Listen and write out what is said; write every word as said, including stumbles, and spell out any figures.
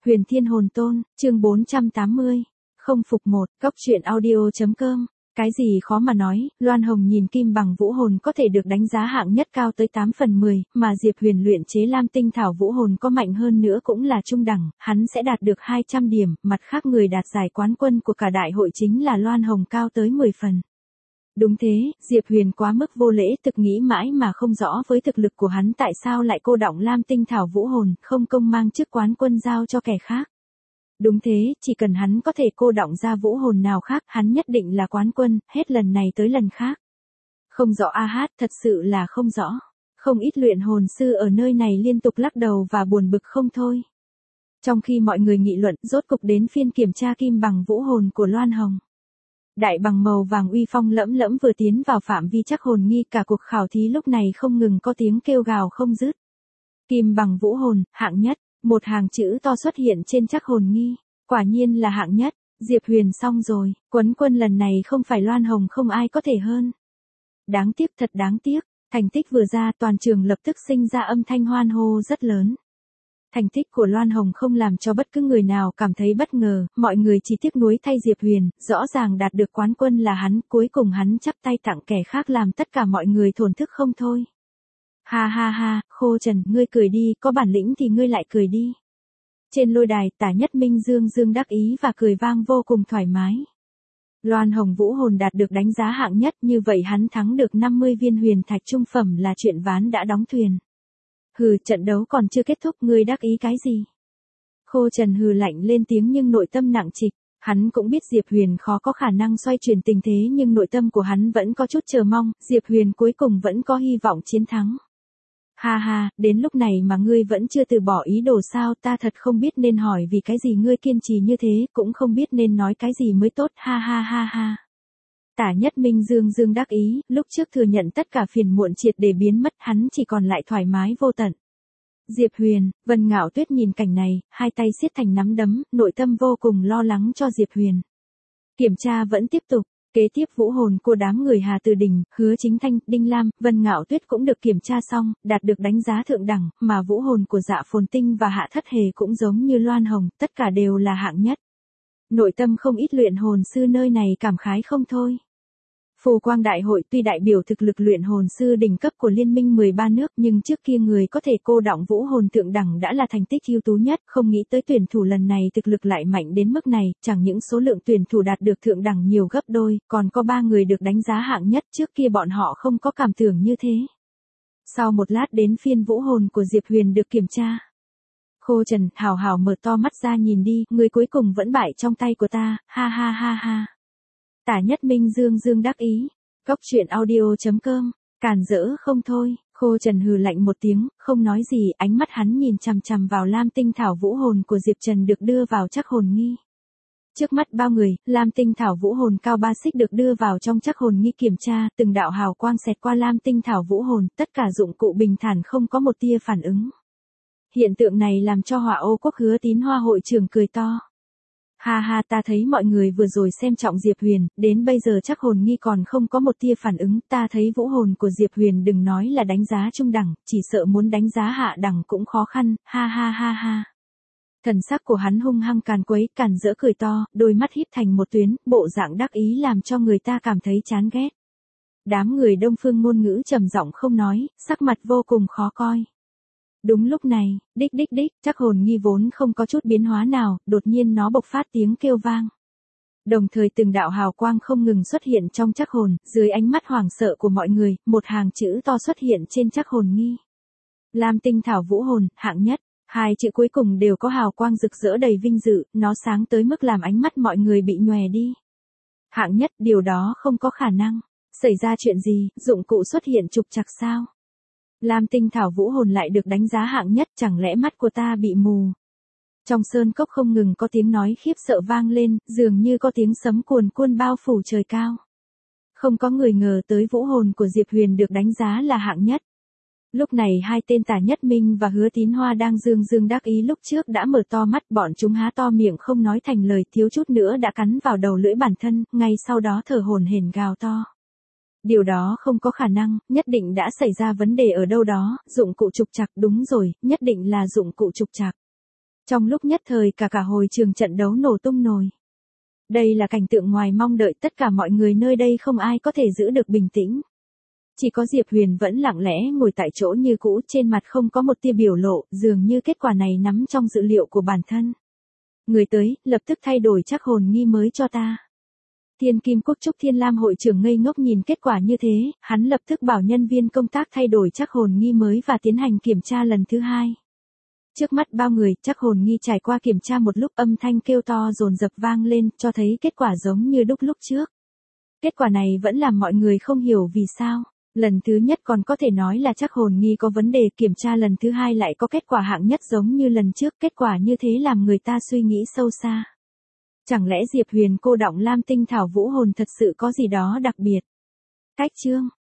Huyền Thiên Hồn Tôn, chương bốn trăm tám mươi. Không phục một, Cốc Truyện Audio.com. Cái gì khó mà nói, Loan Hồng nhìn Kim Bằng Vũ Hồn có thể được đánh giá hạng nhất cao tới tám phần mười, mà Diệp Huyền luyện chế Lam Tinh Thảo Vũ Hồn có mạnh hơn nữa cũng là trung đẳng, hắn sẽ đạt được hai trăm điểm, mặt khác người đạt giải quán quân của cả đại hội chính là Loan Hồng cao tới mười phần. Đúng thế, Diệp Huyền quá mức vô lễ, thực nghĩ mãi mà không rõ với thực lực của hắn tại sao lại cô đọng Lam Tinh Thảo Vũ Hồn, không công mang chức quán quân giao cho kẻ khác. Đúng thế, chỉ cần hắn có thể cô đọng ra vũ hồn nào khác, hắn nhất định là quán quân, hết lần này tới lần khác. Không rõ a hát, thật sự là không rõ. Không ít luyện hồn sư ở nơi này liên tục lắc đầu và buồn bực không thôi. Trong khi mọi người nghị luận, rốt cục đến phiên kiểm tra Kim Bằng Vũ Hồn của Loan Hồng. Đại bằng màu vàng uy phong lẫm lẫm vừa tiến vào phạm vi chắc hồn nghi, cả cuộc khảo thí lúc này không ngừng có tiếng kêu gào không dứt. Kim Bằng Vũ Hồn, hạng nhất. Một hàng chữ to xuất hiện trên chắc hồn nghi, quả nhiên là hạng nhất, Diệp Huyền xong rồi, quấn quân lần này không phải Loan Hồng không ai có thể hơn. Đáng tiếc, thật đáng tiếc, thành tích vừa ra toàn trường lập tức sinh ra âm thanh hoan hô rất lớn. Thành tích của Loan Hồng không làm cho bất cứ người nào cảm thấy bất ngờ, mọi người chỉ tiếc nuối thay Diệp Huyền, rõ ràng đạt được quán quân là hắn, cuối cùng hắn chắp tay tặng kẻ khác làm tất cả mọi người thổn thức không thôi. Ha ha ha, Khô Trần, ngươi cười đi, có bản lĩnh thì ngươi lại cười đi. Trên lôi đài, Tả Nhất Minh dương dương đắc ý và cười vang vô cùng thoải mái. Loan Hồng Vũ Hồn đạt được đánh giá hạng nhất, như vậy hắn thắng được năm mươi viên huyền thạch trung phẩm là chuyện ván đã đóng thuyền. Hừ, trận đấu còn chưa kết thúc, ngươi đắc ý cái gì? Khô Trần hừ lạnh lên tiếng nhưng nội tâm nặng trịch. Hắn cũng biết Diệp Huyền khó có khả năng xoay chuyển tình thế nhưng nội tâm của hắn vẫn có chút chờ mong, Diệp Huyền cuối cùng vẫn có hy vọng chiến thắng. Ha ha, đến lúc này mà ngươi vẫn chưa từ bỏ ý đồ sao, ta thật không biết nên hỏi vì cái gì ngươi kiên trì như thế, cũng không biết nên nói cái gì mới tốt, ha ha ha ha. Tả Nhất Minh dương dương đắc ý, lúc trước thừa nhận tất cả phiền muộn triệt để biến mất, hắn chỉ còn lại thoải mái vô tận. Diệp Huyền, Vân Ngạo Tuyết nhìn cảnh này, hai tay siết thành nắm đấm, nội tâm vô cùng lo lắng cho Diệp Huyền. Kiểm tra vẫn tiếp tục. Kế tiếp vũ hồn của đám người Hà Từ Đình, Hứa Chính Thanh, Đinh Lam, Vân Ngạo Tuyết cũng được kiểm tra xong, đạt được đánh giá thượng đẳng, mà vũ hồn của Dạ Phồn Tinh và Hạ Thất Hề cũng giống như Loan Hồng, tất cả đều là hạng nhất. Nội tâm không ít luyện hồn sư nơi này cảm khái không thôi. Phù Quang Đại hội tuy đại biểu thực lực luyện hồn sư đỉnh cấp của liên minh mười ba nước nhưng trước kia người có thể cô đọng vũ hồn thượng đẳng đã là thành tích ưu tú nhất, không nghĩ tới tuyển thủ lần này thực lực lại mạnh đến mức này, chẳng những số lượng tuyển thủ đạt được thượng đẳng nhiều gấp đôi, còn có ba người được đánh giá hạng nhất, trước kia bọn họ không có cảm tưởng như thế. Sau một lát đến phiên vũ hồn của Diệp Huyền được kiểm tra. Khô Trần, hào hào mở to mắt ra nhìn đi, người cuối cùng vẫn bại trong tay của ta, ha ha ha ha. Tả Nhất Minh dương dương đắc ý. Cốc Truyện Audio.com. Càn rỡ không thôi, Khô Trần hừ lạnh một tiếng, không nói gì, ánh mắt hắn nhìn chằm chằm vào Lam Tinh Thảo Vũ Hồn của Diệp Trần được đưa vào chắc hồn nghi. Trước mắt bao người, Lam Tinh Thảo Vũ Hồn cao ba xích được đưa vào trong chắc hồn nghi kiểm tra, từng đạo hào quang xẹt qua Lam Tinh Thảo Vũ Hồn, tất cả dụng cụ bình thản không có một tia phản ứng. Hiện tượng này làm cho Hỏa Ô Quốc Hứa Tín Hoa hội trưởng cười to. Ha ha, ta thấy mọi người vừa rồi xem trọng Diệp Huyền, đến bây giờ chắc hồn nghi còn không có một tia phản ứng, ta thấy vũ hồn của Diệp Huyền đừng nói là đánh giá trung đẳng, chỉ sợ muốn đánh giá hạ đẳng cũng khó khăn, ha ha ha ha. Thần sắc của hắn hung hăng càn quấy, càn rỡ cười to, đôi mắt híp thành một tuyến, bộ dạng đắc ý làm cho người ta cảm thấy chán ghét. Đám người Đông Phương ngôn ngữ trầm giọng không nói, sắc mặt vô cùng khó coi. Đúng lúc này, đích đích đích, chắc hồn nghi vốn không có chút biến hóa nào, đột nhiên nó bộc phát tiếng kêu vang. Đồng thời từng đạo hào quang không ngừng xuất hiện trong chắc hồn, dưới ánh mắt hoảng sợ của mọi người, một hàng chữ to xuất hiện trên chắc hồn nghi. Lam Tinh Thảo Vũ Hồn, hạng nhất, hai chữ cuối cùng đều có hào quang rực rỡ đầy vinh dự, nó sáng tới mức làm ánh mắt mọi người bị nhòe đi. Hạng nhất, điều đó không có khả năng. Xảy ra chuyện gì, dụng cụ xuất hiện trục trặc sao? Lam Tinh Thảo Vũ Hồn lại được đánh giá hạng nhất, chẳng lẽ mắt của ta bị mù? Trong sơn cốc không ngừng có tiếng nói khiếp sợ vang lên, dường như có tiếng sấm cuồn cuộn bao phủ trời cao. Không có người ngờ tới vũ hồn của Diệp Huyền được đánh giá là hạng nhất. Lúc này hai tên Tả Nhất Minh và Hứa Tín Hoa đang dương dương đắc ý lúc trước đã mở to mắt, bọn chúng há to miệng không nói thành lời, thiếu chút nữa đã cắn vào đầu lưỡi bản thân, ngay sau đó thở hổn hển gào to. Điều đó không có khả năng, nhất định đã xảy ra vấn đề ở đâu đó, dụng cụ trục trặc, đúng rồi, nhất định là dụng cụ trục trặc. Trong lúc nhất thời cả cả hồi trường trận đấu nổ tung nổi. Đây là cảnh tượng ngoài mong đợi, tất cả mọi người nơi đây không ai có thể giữ được bình tĩnh. Chỉ có Diệp Huyền vẫn lặng lẽ ngồi tại chỗ như cũ, trên mặt không có một tia biểu lộ, dường như kết quả này nắm trong dự liệu của bản thân. Người tới, lập tức thay đổi chắc hồn nghi mới cho ta. Thiên Kim Quốc Trúc Thiên Lam hội trưởng ngây ngốc nhìn kết quả như thế, hắn lập tức bảo nhân viên công tác thay đổi chắc hồn nghi mới và tiến hành kiểm tra lần thứ hai. Trước mắt bao người, chắc hồn nghi trải qua kiểm tra một lúc, âm thanh kêu to dồn dập vang lên, cho thấy kết quả giống như đúc lúc trước. Kết quả này vẫn làm mọi người không hiểu vì sao. Lần thứ nhất còn có thể nói là chắc hồn nghi có vấn đề, kiểm tra lần thứ hai lại có kết quả hạng nhất giống như lần trước, kết quả như thế làm người ta suy nghĩ sâu xa. Chẳng lẽ Diệp Huyền cô đọng Lam Tinh Thảo Vũ Hồn thật sự có gì đó đặc biệt? Cách chương